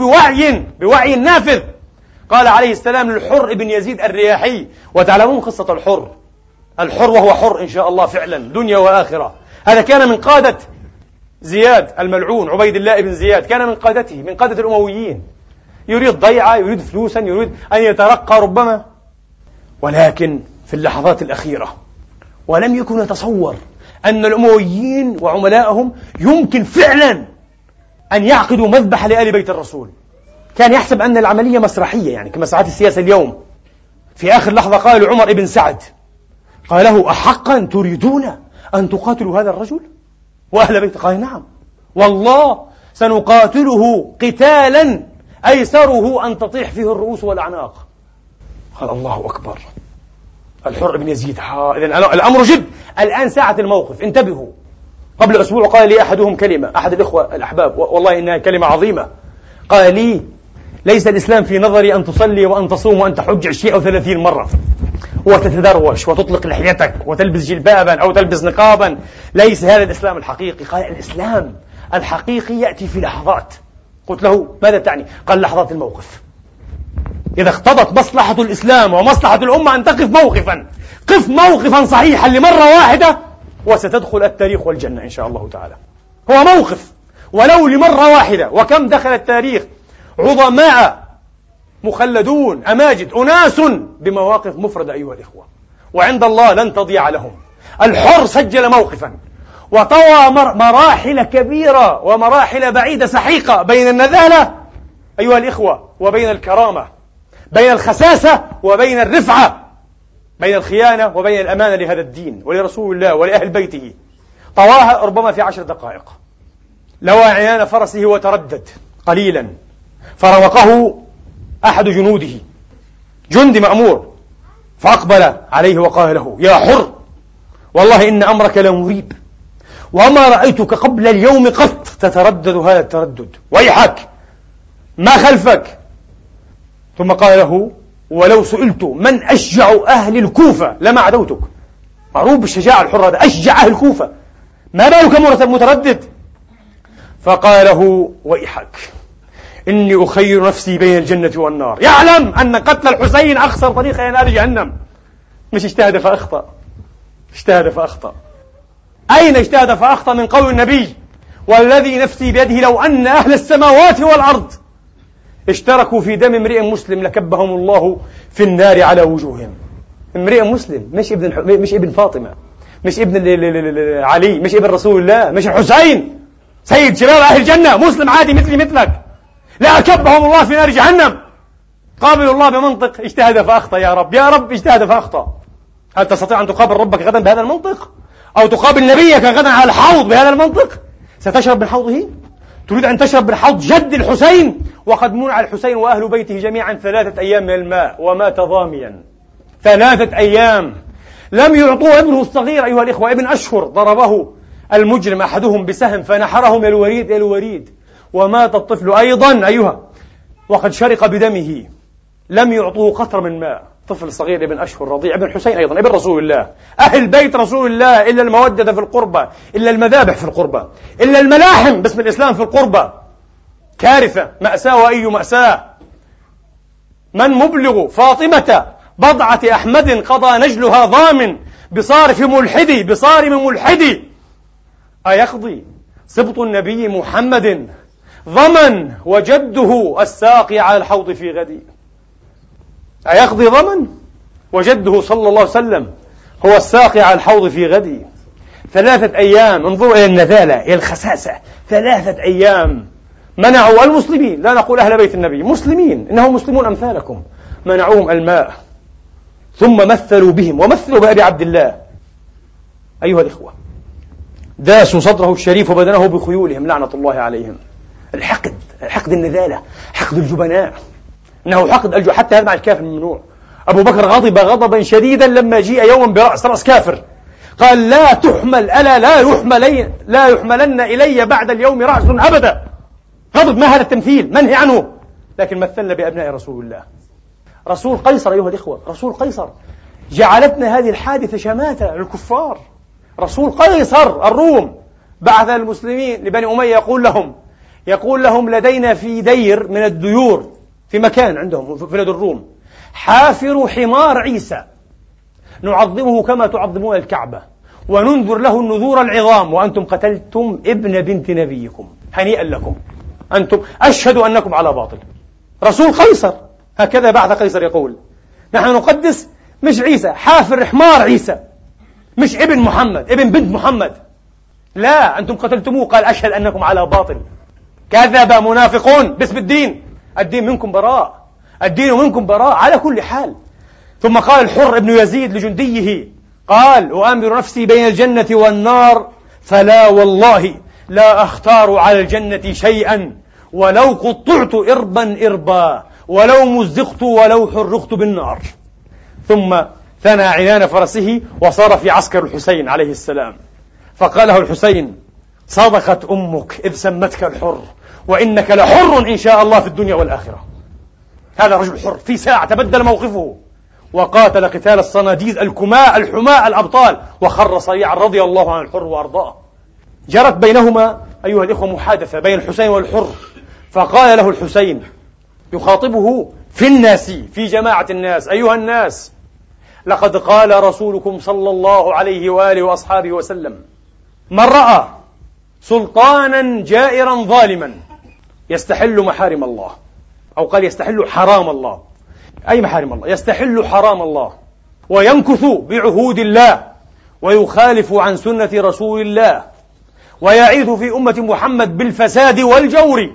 بوعي نافذ. قال عليه السلام للحر بن يزيد الرياحي، وتعلمون قصة الحر وهو حر إن شاء الله فعلا دنيا وآخرة، هذا كان من قادة زياد الملعون، عبيد الله بن زياد كان من قادته، من قادة الأمويين، يريد ضيعة، يريد فلوسا، يريد أن يترقى ربما، ولكن في اللحظات الأخيرة ولم يكن يتصور أن الأمويين وعملائهم يمكن فعلا أن يعقدوا مذبح لآل بيت الرسول. كان يحسب أن العملية مسرحية، يعني كمسرحيات السياسة اليوم. في آخر لحظة قال عمر بن سعد، قال له أحقا تريدون أن تقاتلوا هذا الرجل وأهل بيته؟ قال نعم والله سنقاتله قتالا أيسره أن تطيح فيه الرؤوس والأعناق. قال الله أكبر. الحر بن يزيد، إذن الأمر جد الآن، ساعة الموقف، انتبهوا. قبل أسبوع قال لي أحدهم كلمة، أحد الإخوة الأحباب، والله إنها كلمة عظيمة، قال لي ليس الإسلام في نظري أن تصلي وأن تصوم وأن تحج 20 أو 30 مرة وتتدروش وتطلق لحيتك وتلبس جلبابا أو تلبس نقابا، ليس هذا الإسلام الحقيقي. قال الإسلام الحقيقي يأتي في لحظات. قلت له ماذا تعني؟ قال لحظات الموقف، إذا اقتضت مصلحة الإسلام ومصلحة الأمة أن تقف موقفا، قف موقفا صحيحا لمرة واحدة وستدخل التاريخ والجنة إن شاء الله تعالى. هو موقف ولو لمرة واحدة، وكم دخل التاريخ عظماء مخلدون أماجد أناس بمواقف مفردة أيها الإخوة، وعند الله لن تضيع لهم. الحر سجل موقفا وطوى مراحل كبيرة ومراحل بعيدة سحيقة بين النذالة أيها الإخوة وبين الكرامة، بين الخساسة وبين الرفعة، بين الخيانة وبين الأمانة لهذا الدين ولرسول الله ولأهل بيته. طواها ربما في 10 دقائق. لوى عنان فرسه وتردد قليلا، فروقه أحد جنوده، جندي مأمور، فأقبل عليه وقال له يا حر والله إن أمرك لمريب، وما رأيتك قبل اليوم قط تتردد هذا التردد، ويحك ما خلفك. ثم قال له ولو سئلت من أشجع أهل الكوفة لما عدوتك. معروف بالشجاعة الحر، هذا أشجع أهل الكوفة، ما بالك متردد؟ فقال له ويحك إني أخير نفسي بين الجنة والنار. يعلم أن قتل الحسين أخسر طريقة إلى نار جهنم، مش اجتهد فأخطأ، اجتهد فأخطأ. أين اجتهد فأخطأ من قول النبي والذي نفسي بيده لو أن أهل السماوات والأرض اشتركوا في دم امرئ مسلم لكبهم الله في النار على وجوههم. امرئ مسلم، مش ابن فاطمة، مش ابن علي، مش ابن رسول الله، مش الحسين سيد شباب أهل الجنة، مسلم عادي مثلي مثلك. لأكبهم الله في نار جهنم. قابل الله بمنطق اجتهد فأخطأ، يا رب يا رب اجتهد فأخطأ. هل تستطيع أن تقابل ربك غدا بهذا المنطق؟ أو تقابل نبيك غدا على الحوض بهذا المنطق؟ ستشرب من حوضه؟ تريد أن تشرب من حوض جد الحسين وقد منع الحسين وأهل بيته جميعا 3 أيام من الماء ومات ضاميا. 3 أيام لم يعطوه ابنه الصغير أيها الإخوة، ابن أشهر، ضربه المجرم أحدهم بسهم فنحره من الوريد إلى الوريد ومات الطفل أيضا أيها وقد شرق بدمه. لم يعطوه قطرة من ماء. طفل صغير ابن أشهر رضيع، ابن الحسين أيضا ابن رسول الله، أهل بيت رسول الله، إلا المودة في القربة، إلا المذابح في القربة، إلا الملاحم باسم الإسلام في القربة. كارثة، مأساة وأي مأساة. من مبلغ فاطمة بضعة أحمد قضى نجلها ضامن بصارم ملحدي أيقضي سبط النبي محمد ضمن وجده الساقي على الحوض في غدي. أيقضي ضمن وجده صلى الله عليه وسلم هو الساقي على الحوض في غدي. 3 أيام، انظروا إلى النذالة، إلى الخساسة. 3 أيام منعوا المسلمين، لا نقول أهل بيت النبي، مسلمين، إنهم مسلمون أمثالكم، منعوهم الماء. ثم مثلوا بهم ومثلوا بأبي عبد الله أيها الإخوة، داسوا صدره الشريف وبدنه بخيولهم لعنة الله عليهم. الحقد النذالة، حقد الجبناء، إنه حقد حتى هذا مع الكافر ممنوع. أبو بكر غضب غضبا شديدا لما جيء يوم برأس كافر، قال لا تحمل ألا لا يحملن إلي بعد اليوم رأس أبدا. غضب، ما هذا التمثيل، منهي عنه. لكن مثلنا بأبناء رسول الله. رسول قيصر أيها الإخوة، رسول قيصر، جعلتنا هذه الحادثة شماتة للكفار. رسول قيصر الروم بعث المسلمين لبني أمية يقول لهم لدينا في دير من الديور في مكان عندهم في بلاد الروم حافر حمار عيسى نعظمه كما تعظمون الكعبة وننذر له النذور العظام، وأنتم قتلتم ابن بنت نبيكم، هنيئا لكم، أنتم أشهدوا أنكم على باطل. رسول قيصر هكذا بعث قيصر يقول نحن نقدس مش عيسى، حافر حمار عيسى، مش ابن محمد، ابن بنت محمد، لا أنتم قتلتموه. قال أشهد أنكم على باطل. كذب منافقون باسم الدين. الدين منكم براء، الدين منكم براء على كل حال. ثم قال الحر ابن يزيد لجنديه، قال أؤمر نفسي بين الجنة والنار فلا والله لا أختار على الجنة شيئا ولو قطعت إربا ولو مزقت ولو حرقت بالنار. ثم ثنى عنان فرسه وصار في عسكر الحسين عليه السلام، فقال له الحسين صدقت أمك إذ سمتك الحر وإنك لحر إن شاء الله في الدنيا والآخرة. هذا رجل حر في ساعة تبدل موقفه وقاتل قتال الصناديد الكماء الحماء الأبطال وخر صريعا رضي الله عن الحر وأرضاه. جرت بينهما أيها الإخوة محادثة بين الحسين والحر، فقال له الحسين يخاطبه في الناس في جماعة الناس، أيها الناس لقد قال رسولكم صلى الله عليه وآله وأصحابه وسلم من رأى سلطانا جائرا ظالما يستحل محارم الله، أو قال يستحل حرام الله، أي محارم الله، يستحل حرام الله وينكث بعهود الله ويخالف عن سنة رسول الله ويعيث في أمة محمد بالفساد والجور،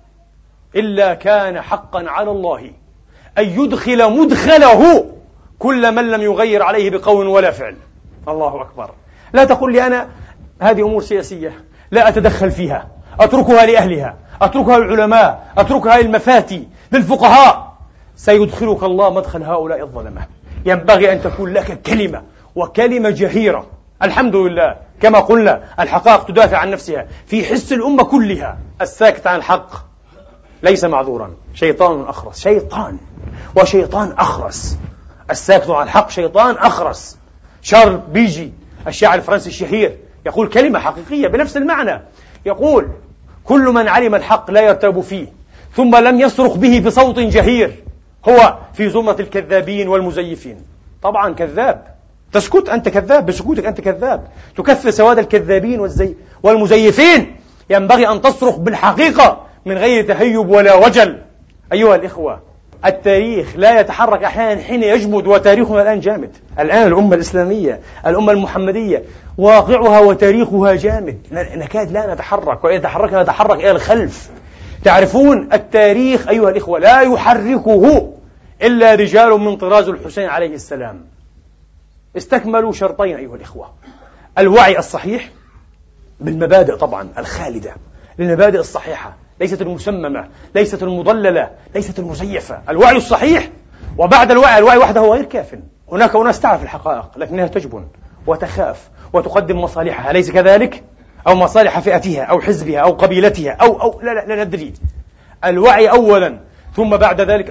إلا كان حقا على الله أن يدخل مدخله كل من لم يغير عليه بقول ولا فعل. الله أكبر. لا تقل لي أنا هذه أمور سياسية لا أتدخل فيها، أتركها لأهلها، أتركها للعلماء، أتركها للمفاتي للفقهاء. سيدخلك الله مدخل هؤلاء الظلمة. ينبغي أن تكون لك كلمة، وكلمة جهيرة. الحمد لله كما قلنا الحقائق تدافع عن نفسها في حس الأمة كلها. الساكت عن الحق ليس معذورا، شيطان أخرس، شيطان وشيطان أخرس. الساكت عن الحق شيطان أخرس. شارل بيجي الشاعر الفرنسي الشهير يقول كلمة حقيقية بنفس المعنى، يقول كل من علم الحق لا يرتاب فيه ثم لم يصرخ به بصوت جهير هو في زمرة الكذابين والمزيفين. طبعا كذاب، تسكت أنت كذاب، بسكوتك أنت كذاب، تكثر سواد الكذابين والمزيفين. ينبغي أن تصرخ بالحقيقة من غير تهيب ولا وجل. أيها الإخوة، التاريخ لا يتحرك أحيانا حين يجمد، وتاريخنا الآن جامد. الآن الأمة الإسلامية، الأمة المحمدية، واقعها وتاريخها جامد، نكاد لا نتحرك، وإذا تحركنا نتحرك إلى الخلف. تعرفون التاريخ أيها الإخوة لا يحركه إلا رجال من طراز الحسين عليه السلام. استكملوا شرطين أيها الإخوة: الوعي الصحيح بالمبادئ طبعا الخالدة، للمبادئ الصحيحة ليست المسممة، ليست المضللة، ليست المزيفة، الوعي الصحيح. وبعد الوعي وحده غير كاف. هناك أناس تعرف الحقائق لكنها تجبن وتخاف وتقدم مصالحها، أليس كذلك؟ أو مصالح فئتها أو حزبها أو قبيلتها أو لا ندري. الوعي أولا، ثم بعد ذلك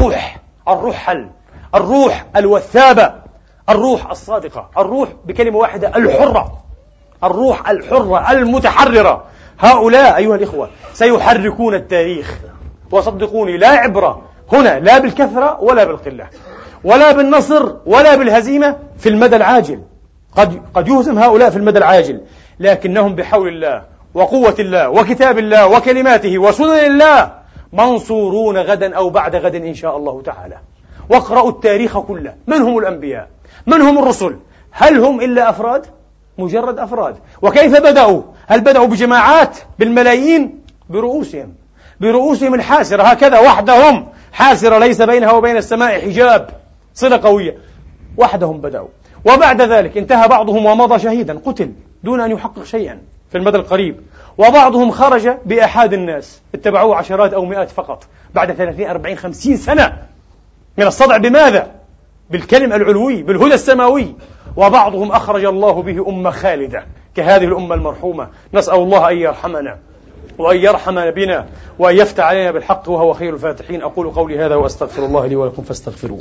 الروح الوثابة، الروح الصادقة، الروح بكلمة واحدة الحرة، الروح الحرة المتحررة. هؤلاء أيها الإخوة سيحركون التاريخ، وصدقوني لا عبرة هنا لا بالكثرة ولا بالقلة ولا بالنصر ولا بالهزيمة في المدى العاجل. قد يهزم هؤلاء في المدى العاجل، لكنهم بحول الله وقوة الله وكتاب الله وكلماته وسنن الله منصورون غدا أو بعد غد إن شاء الله تعالى. واقرأوا التاريخ كله، من هم الأنبياء؟ من هم الرسل؟ هل هم إلا أفراد؟ مجرد أفراد. وكيف بدأوا؟ هل بدأوا بجماعات بالملايين؟ برؤوسهم الحاسرة، هكذا وحدهم، حاسرة ليس بينها وبين السماء حجاب، صلة قوية، وحدهم بدأوا. وبعد ذلك انتهى بعضهم ومضى شهيدا، قتل دون أن يحقق شيئا في المدى القريب، وبعضهم خرج بأحد الناس اتبعوه عشرات أو مئات فقط بعد 30 40 50 سنة من الصدع. بماذا؟ بالكلم العلوي، بالهدى السماوي. وبعضهم أخرج الله به أمة خالدة كهذه الأمة المرحومة. نسأل الله أن يرحمنا وأن يرحم بنا وأن يفتح علينا بالحق وهو خير الفاتحين. أقول قولي هذا وأستغفر الله لي ولكم فاستغفروه.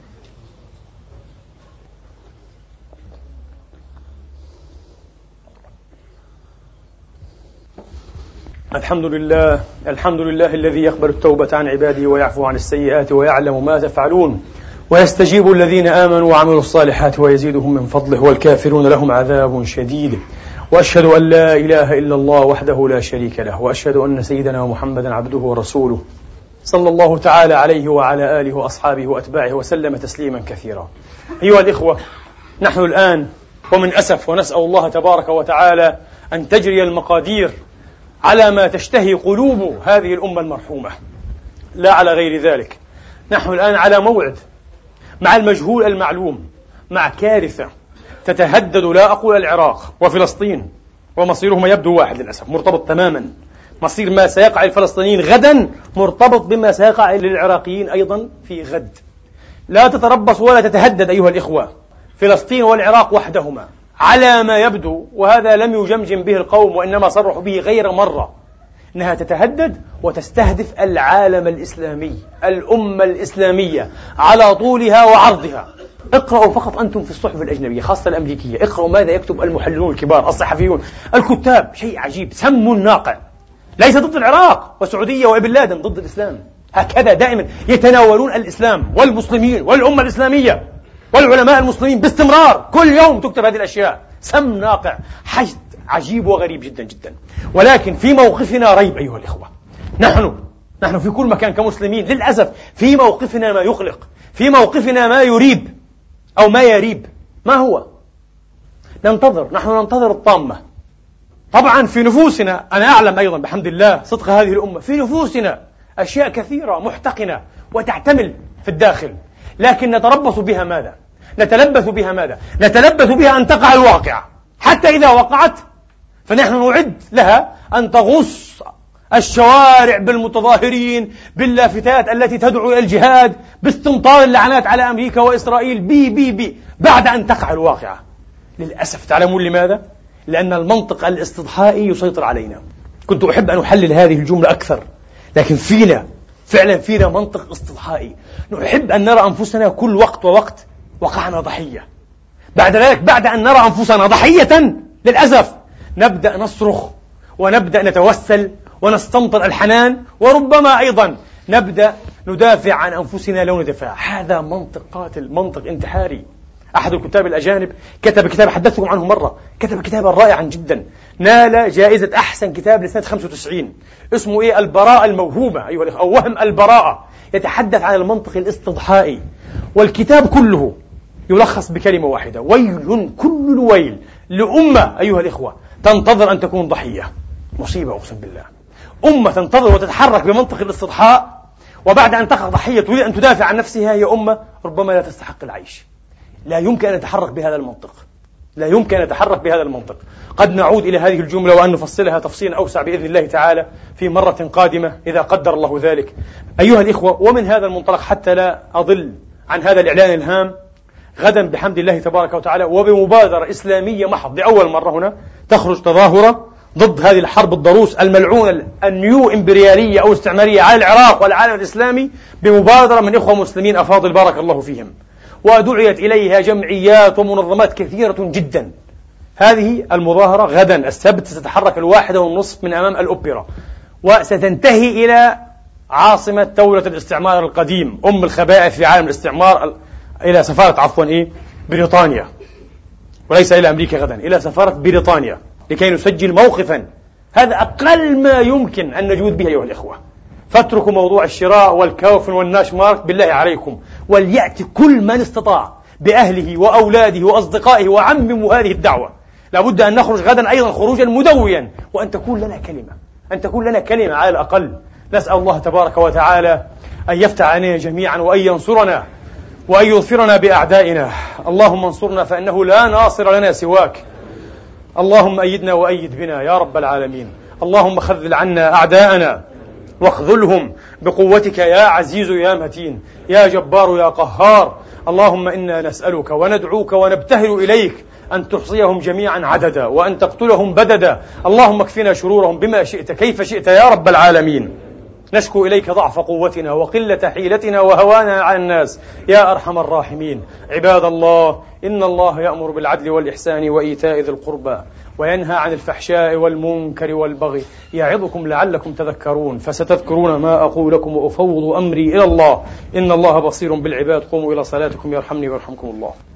الحمد لله الذي يقبل التوبة عن عباده ويعفو عن السيئات ويعلم ما تفعلون، ويستجيب الذين آمنوا وعملوا الصالحات ويزيدهم من فضله، والكافرون لهم عذاب شديد. وأشهد أن لا إله إلا الله وحده لا شريك له، وأشهد أن سيدنا محمدا عبده ورسوله صلى الله تعالى عليه وعلى آله وأصحابه وأتباعه وسلم تسليما كثيرا. أيها الإخوة، نحن الآن ومن أسف ونسأل الله تبارك وتعالى أن تجري المقادير على ما تشتهي قلوب هذه الأمة المرحومة لا على غير ذلك. نحن الآن على موعد مع المجهول المعلوم، مع كارثة تتهدد لا أقول العراق وفلسطين، ومصيرهما يبدو واحد للأسف، مرتبط تماما. مصير ما سيقع الفلسطينيين غدا مرتبط بما سيقع للعراقيين أيضا في غد. لا تتربص ولا تتهدد أيها الإخوة فلسطين والعراق وحدهما على ما يبدو، وهذا لم يجمجم به القوم وإنما صرحوا به غير مرة، أنها تتهدد وتستهدف العالم الإسلامي، الأمة الإسلامية على طولها وعرضها. اقرأوا فقط أنتم في الصحف الأجنبية خاصة الأمريكية، اقرأوا ماذا يكتب المحللون الكبار، الصحفيون، الكتاب، شيء عجيب، سم ناقع، ليس ضد العراق والسعودية وابن لادن، ضد الإسلام. هكذا دائما يتناولون الإسلام والمسلمين والأمة الإسلامية والعلماء المسلمين باستمرار، كل يوم تكتب هذه الأشياء، سم ناقع، حشد عجيب وغريب جدا جدا. ولكن في موقفنا ريب أيها الإخوة. نحن في كل مكان كمسلمين للأسف في موقفنا ما يقلق، في موقفنا ما يريب أو ما يريب. ما هو؟ نحن ننتظر الطامة. طبعا في نفوسنا، أنا أعلم أيضا بحمد الله صدق هذه الأمة، في نفوسنا أشياء كثيرة محتقنة وتحتمل في الداخل، لكن نتربص بها ماذا؟ نتلبث بها ماذا؟ نتلبث بها أن تقع الواقعة، حتى إذا وقعت فنحن نعد لها أن تغص الشوارع بالمتظاهرين، باللافتات التي تدعو إلى الجهاد، باستمطار اللعنات على أمريكا وإسرائيل بي بعد أن تقع الواقعة. للأسف تعلمون لماذا؟ لأن المنطق الاستضحائي يسيطر علينا. كنت أحب أن أحلل هذه الجملة أكثر، لكن فعلا فينا منطق استضحائي، نحب أن نرى أنفسنا كل وقت ووقت وقعنا ضحية. بعد ذلك بعد أن نرى أنفسنا ضحية للأسف نبدأ نصرخ ونبدأ نتوسل ونستمطر الحنان، وربما أيضا نبدأ ندافع عن أنفسنا لون دفاع. هذا منطق قاتل، منطق انتحاري. أحد الكتاب الأجانب كتب كتاب حدثتكم عنه مرة، كتب كتابا رائعا جدا، نال جائزة أحسن كتاب لسنة 95، اسمه البراءة الموهومة أيها الأخوة، أو وهم البراءة، يتحدث عن المنطق الاستضحائي. والكتاب كله يلخص بكلمة واحدة: ويل، كل الويل لأمة أيها الإخوة تنتظر أن تكون ضحية. مصيبة أقسم بالله. أمة تنتظر وتتحرك بمنطق الاستضحاء، وبعد أن تقع ضحية تريد أن تدافع عن نفسها، هي أمة ربما لا تستحق العيش. لا يمكن أن نتحرك بهذا المنطق، لا يمكن أن نتحرك بهذا المنطق. قد نعود إلى هذه الجملة وأن نفصلها تفصيلا أوسع بإذن الله تعالى في مرة قادمة إذا قدر الله ذلك. أيها الإخوة، ومن هذا المنطلق حتى لا أضل عن هذا الإعلان الهام، غدا بحمد الله تبارك وتعالى وبمبادرة إسلامية محض لأول مرة هنا تخرج تظاهرة ضد هذه الحرب الضروس الملعونة النيو إمبريالية أو استعمارية على العراق والعالم الإسلامي، بمبادرة من إخوة مسلمين أفاضل بارك الله فيهم، ودعيت إليها جمعيات ومنظمات كثيرة جدا. هذه المظاهرة غدا السبت ستتحرك 1:30 من أمام الأوبرا، وستنتهي إلى عاصمة دولة الاستعمار القديم، أم الخبائث في عالم الاستعمار، إلى سفارة بريطانيا، وليس إلى أمريكا غدا، إلى سفارة بريطانيا، لكي نسجل موقفا. هذا أقل ما يمكن أن نجود به أيها الإخوة. فاتركوا موضوع الشراء والكوفن والناش مارك بالله عليكم، وليأتي كل من استطاع بأهله وأولاده وأصدقائه وعمموا هذه الدعوة. لابد أن نخرج غدا أيضا خروجا مدويا، وأن تكون لنا كلمة، أن تكون لنا كلمة على الأقل. نسأل الله تبارك وتعالى أن يفتح علينا جميعا، وأن ينصرنا، وأن يظفرنا بأعدائنا. اللهم انصرنا فإنه لا ناصر لنا سواك. اللهم أيدنا وأيد بنا يا رب العالمين. اللهم خذل عنا أعداءنا واخذلهم بقوتك يا عزيز يا متين يا جبار يا قهار. اللهم إنا نسألك وندعوك ونبتهل إليك أن تحصيهم جميعا عددا، وأن تقتلهم بددا. اللهم اكفنا شرورهم بما شئت كيف شئت يا رب العالمين. نشكو إليك ضعف قوتنا وقلة حيلتنا وهوانا على الناس يا أرحم الراحمين. عباد الله، إن الله يأمر بالعدل والإحسان وإيتاء ذي القربى وينهى عن الفحشاء والمنكر والبغي يعظكم لعلكم تذكرون. فستذكرون ما أقول لكم وأفوض أمري إلى الله، إن الله بصير بالعباد. قوموا إلى صلاتكم يرحمني ويرحمكم الله.